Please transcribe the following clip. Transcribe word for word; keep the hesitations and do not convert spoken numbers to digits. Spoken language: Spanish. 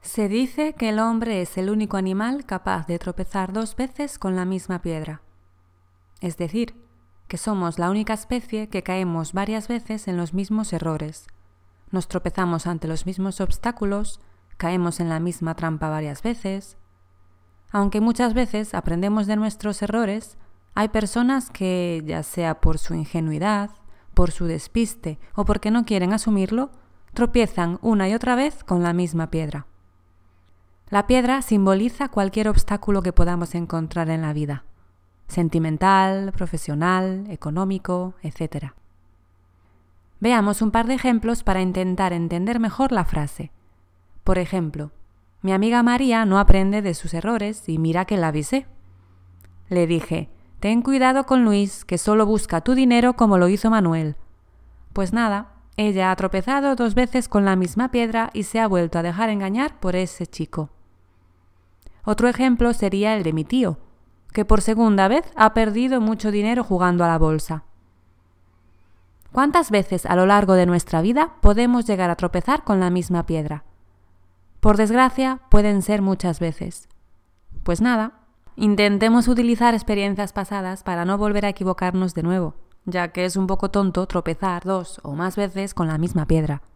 Se dice que el hombre es el único animal capaz de tropezar dos veces con la misma piedra. Es decir, que somos la única especie que caemos varias veces en los mismos errores. Nos tropezamos ante los mismos obstáculos, caemos en la misma trampa varias veces. Aunque muchas veces aprendemos de nuestros errores, hay personas que, ya sea por su ingenuidad, por su despiste o porque no quieren asumirlo, tropiezan una y otra vez con la misma piedra. La piedra simboliza cualquier obstáculo que podamos encontrar en la vida, sentimental, profesional, económico, etcétera. Veamos un par de ejemplos para intentar entender mejor la frase. Por ejemplo, mi amiga María no aprende de sus errores y mira que la avisé. Le dije, ten cuidado con Luis, que solo busca tu dinero como lo hizo Manuel. Pues nada, ella ha tropezado dos veces con la misma piedra y se ha vuelto a dejar engañar por ese chico. Otro ejemplo sería el de mi tío, que por segunda vez ha perdido mucho dinero jugando a la bolsa. ¿Cuántas veces a lo largo de nuestra vida podemos llegar a tropezar con la misma piedra? Por desgracia, pueden ser muchas veces. Pues nada, intentemos utilizar experiencias pasadas para no volver a equivocarnos de nuevo, ya que es un poco tonto tropezar dos o más veces con la misma piedra.